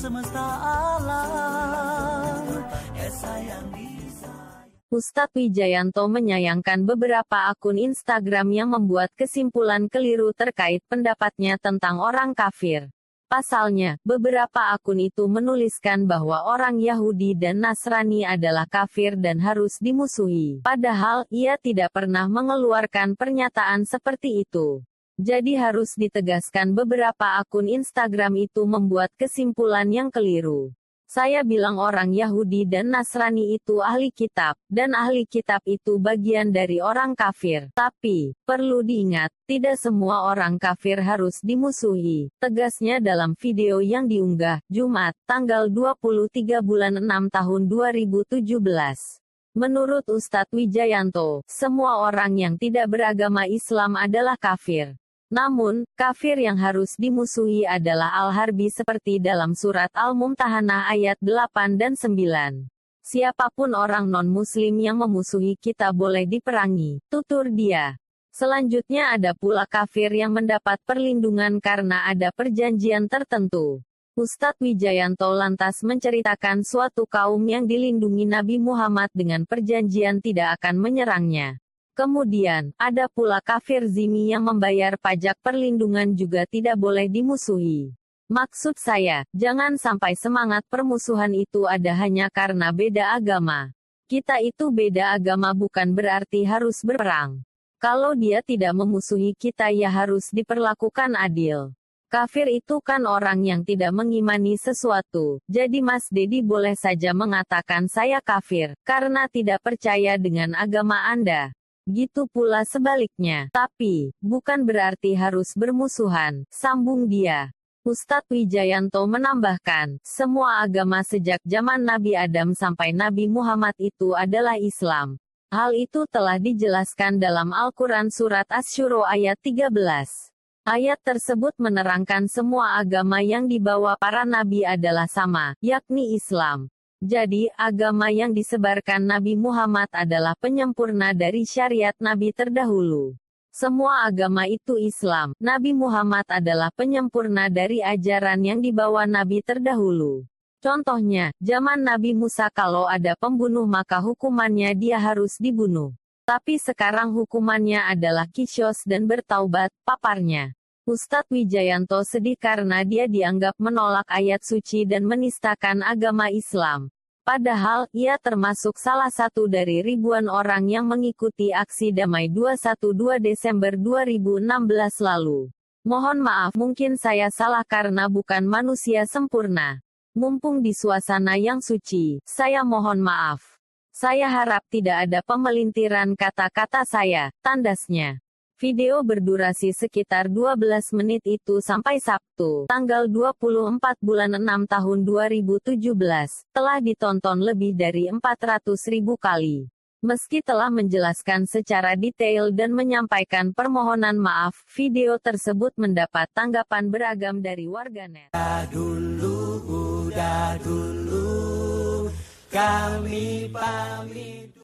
semesta alam. Esa yang Ustadz Wijayanto menyayangkan beberapa akun Instagram yang membuat kesimpulan keliru terkait pendapatnya tentang orang kafir. Pasalnya, beberapa akun itu menuliskan bahwa orang Yahudi dan Nasrani adalah kafir dan harus dimusuhi. Padahal, ia tidak pernah mengeluarkan pernyataan seperti itu. Jadi harus ditegaskan beberapa akun Instagram itu membuat kesimpulan yang keliru. Saya bilang orang Yahudi dan Nasrani itu ahli kitab, dan ahli kitab itu bagian dari orang kafir. Tapi, perlu diingat, tidak semua orang kafir harus dimusuhi, tegasnya dalam video yang diunggah, Jumat, tanggal 23 bulan 6 tahun 2017. Menurut Ustadz Wijayanto, semua orang yang tidak beragama Islam adalah kafir. Namun, kafir yang harus dimusuhi adalah Al-Harbi seperti dalam surat Al-Mumtahanah ayat 8 dan 9. Siapapun orang non-muslim yang memusuhi kita boleh diperangi, tutur dia. Selanjutnya ada pula kafir yang mendapat perlindungan karena ada perjanjian tertentu. Ustadz Wijayanto lantas menceritakan suatu kaum yang dilindungi Nabi Muhammad dengan perjanjian tidak akan menyerangnya. Kemudian, ada pula kafir zimmi yang membayar pajak perlindungan juga tidak boleh dimusuhi. Maksud saya, jangan sampai semangat permusuhan itu ada hanya karena beda agama. Kita itu beda agama bukan berarti harus berperang. Kalau dia tidak memusuhi kita ya harus diperlakukan adil. Kafir itu kan orang yang tidak mengimani sesuatu, jadi Mas Dedi boleh saja mengatakan saya kafir, karena tidak percaya dengan agama Anda. Gitu pula sebaliknya. Tapi, bukan berarti harus bermusuhan, sambung dia. Ustadz Wijayanto menambahkan, semua agama sejak zaman Nabi Adam sampai Nabi Muhammad itu adalah Islam. Hal itu telah dijelaskan dalam Al-Quran Surat Asy-Syura ayat 13. Ayat tersebut menerangkan semua agama yang dibawa para nabi adalah sama, yakni Islam. Jadi, agama yang disebarkan Nabi Muhammad adalah penyempurna dari syariat Nabi terdahulu. Semua agama itu Islam, Nabi Muhammad adalah penyempurna dari ajaran yang dibawa Nabi terdahulu. Contohnya, zaman Nabi Musa kalau ada pembunuh maka hukumannya dia harus dibunuh. Tapi sekarang hukumannya adalah qisos dan bertaubat, paparnya. Ustadz Wijayanto sedih karena dia dianggap menolak ayat suci dan menistakan agama Islam. Padahal, ia termasuk salah satu dari ribuan orang yang mengikuti aksi damai 212 Desember 2016 lalu. Mohon maaf mungkin saya salah karena bukan manusia sempurna. Mumpung di suasana yang suci, saya mohon maaf. Saya harap tidak ada pemelintiran kata-kata saya, tandasnya. Video berdurasi sekitar 12 menit itu sampai Sabtu, tanggal 24 bulan 6 tahun 2017, telah ditonton lebih dari 400.000 kali. Meski telah menjelaskan secara detail dan menyampaikan permohonan maaf, video tersebut mendapat tanggapan beragam dari warganet. Udah dulu, kami pamit.